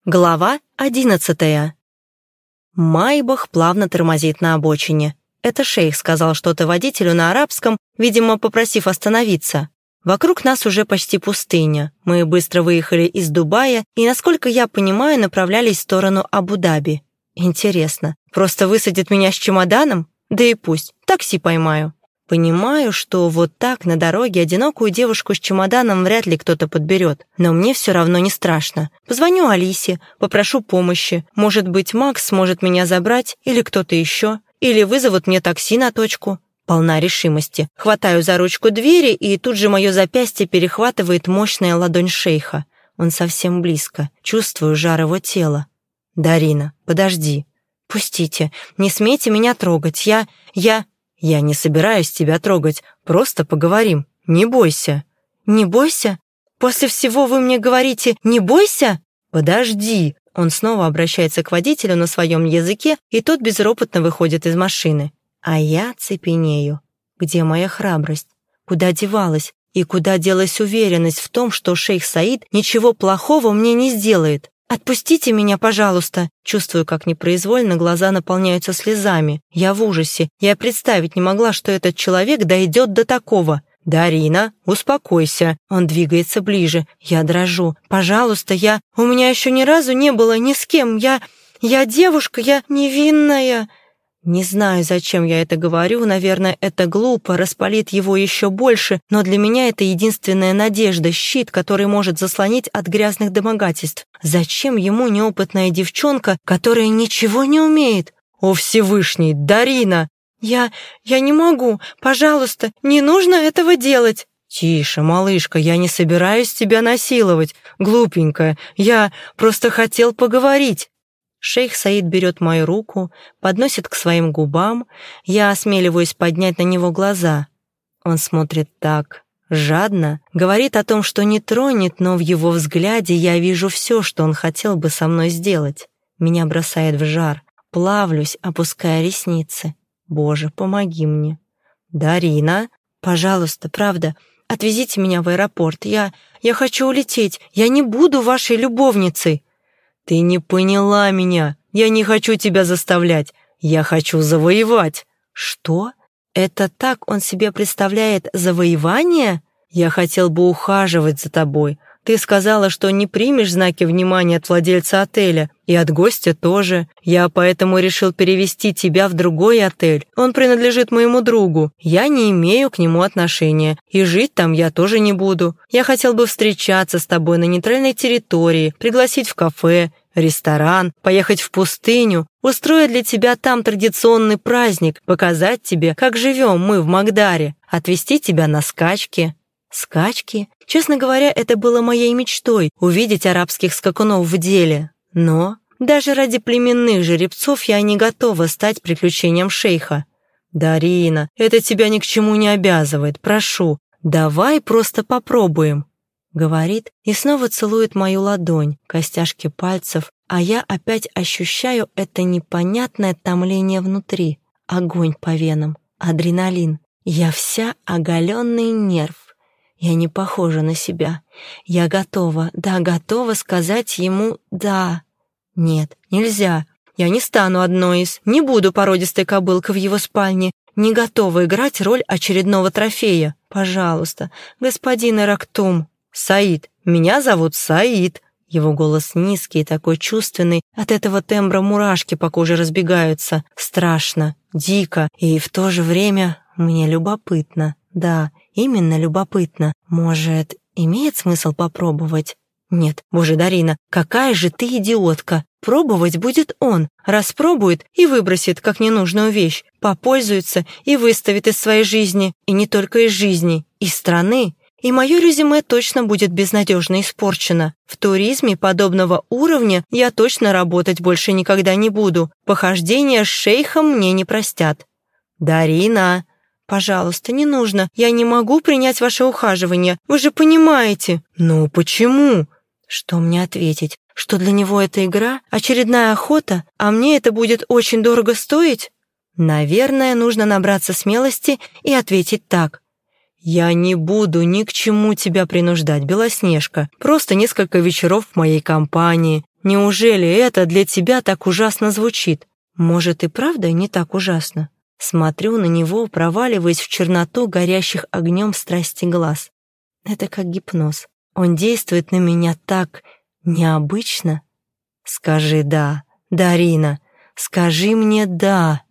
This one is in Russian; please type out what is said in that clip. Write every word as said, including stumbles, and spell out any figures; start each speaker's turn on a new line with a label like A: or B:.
A: Глава одиннадцатая. Майбах плавно тормозит на обочине. Это шейх сказал что-то водителю на арабском, видимо, попросив остановиться. Вокруг нас уже почти пустыня. Мы быстро выехали из Дубая и, насколько я понимаю, направлялись в сторону Абу-Даби. Интересно, просто высадит меня с чемоданом? Да и пусть, такси поймаю. Понимаю, что вот так на дороге одинокую девушку с чемоданом вряд ли кто-то подберет, но мне все равно не страшно. Позвоню Алисе, попрошу помощи. Может быть, Макс сможет меня забрать или кто-то еще, или вызовут мне такси на точку. Полна решимости. Хватаю за ручку двери, и тут же мое запястье перехватывает мощная ладонь шейха. Он совсем близко. Чувствую жар его тела. «Дарина, подожди. Пустите. Не смейте меня трогать. Я... я...» «Я не собираюсь тебя трогать, просто поговорим. Не бойся». «Не бойся? После всего вы мне говорите «не бойся»?» «Подожди». Он снова обращается к водителю на своем языке, и тот безропотно выходит из машины. А я цепенею. Где моя храбрость? Куда девалась? И куда делась уверенность в том, что шейх Саид ничего плохого мне не сделает? «Отпустите меня, пожалуйста!» Чувствую, как непроизвольно глаза наполняются слезами. Я в ужасе. Я представить не могла, что этот человек дойдет до такого. «Дарина, успокойся!» Он двигается ближе. Я дрожу. «Пожалуйста, я... У меня еще ни разу не было ни с кем. Я... Я девушка, я невинная!» Не знаю, зачем я это говорю, наверное, это глупо, распалит его еще больше, но для меня это единственная надежда, щит, который может заслонить от грязных домогательств. Зачем ему неопытная девчонка, которая ничего не умеет? О, Всевышний, Дарина! Я... я не могу, пожалуйста, не нужно этого делать. Тише, малышка, я не собираюсь тебя насиловать, глупенькая, я просто хотел поговорить. Шейх Саид берет мою руку, подносит к своим губам. Я осмеливаюсь поднять на него глаза. Он смотрит так жадно, говорит о том, что не тронет, но в его взгляде я вижу все, что он хотел бы со мной сделать. Меня бросает в жар. Плавлюсь, опуская ресницы. Боже, помоги мне. «Дарина, пожалуйста, правда, отвезите меня в аэропорт. Я... я хочу улететь. Я не буду вашей любовницей». «Ты не поняла меня. Я не хочу тебя заставлять. Я хочу завоевать». «Что? Это так он себе представляет завоевание?» «Я хотел бы ухаживать за тобой. Ты сказала, что не примешь знаки внимания от владельца отеля, и от гостя тоже. Я поэтому решил перевести тебя в другой отель. Он принадлежит моему другу. Я не имею к нему отношения, и жить там я тоже не буду. Я хотел бы встречаться с тобой на нейтральной территории, пригласить в кафе, ресторан, поехать в пустыню, устроить для тебя там традиционный праздник, показать тебе, как живем мы в Магдаре, отвезти тебя на скачки». Скачки? Честно говоря, это было моей мечтой — увидеть арабских скакунов в деле. Но даже ради племенных жеребцов я не готова стать приключением шейха. «Дарина, это тебя ни к чему не обязывает, прошу. Давай просто попробуем», — говорит и снова целует мою ладонь, костяшки пальцев, а я опять ощущаю это непонятное томление внутри. Огонь по венам, адреналин. Я вся оголенный нерв. Я не похожа на себя. Я готова, да, готова сказать ему «да». Нет, нельзя. Я не стану одной из, не буду породистой кобылкой в его спальне, не готова играть роль очередного трофея. Пожалуйста, господин Ирактум. «Саид, меня зовут Саид». Его голос низкий и такой чувственный, от этого тембра мурашки по коже разбегаются. Страшно, дико, и в то же время мне любопытно. Да, именно любопытно. Может, имеет смысл попробовать? Нет, боже, Дарина, какая же ты идиотка. Пробовать будет он. Распробует и выбросит как ненужную вещь. Попользуется и выставит из своей жизни. И не только из жизни, из страны. И мое резюме точно будет безнадежно испорчено. В туризме подобного уровня я точно работать больше никогда не буду. Похождения с шейхом мне не простят. «Дарина!» «Пожалуйста, не нужно. Я не могу принять ваше ухаживание. Вы же понимаете». «Ну, почему?» Что мне ответить? Что для него это игра? Очередная охота? А мне это будет очень дорого стоить? Наверное, нужно набраться смелости и ответить так. «Я не буду ни к чему тебя принуждать, Белоснежка. Просто несколько вечеров в моей компании. Неужели это для тебя так ужасно звучит? Может, и правда не так ужасно? Смотрю на него, проваливаясь в черноту горящих огнем страсти глаз. Это как гипноз. Он действует на меня так необычно. Скажи «да», Дарина, скажи мне «да».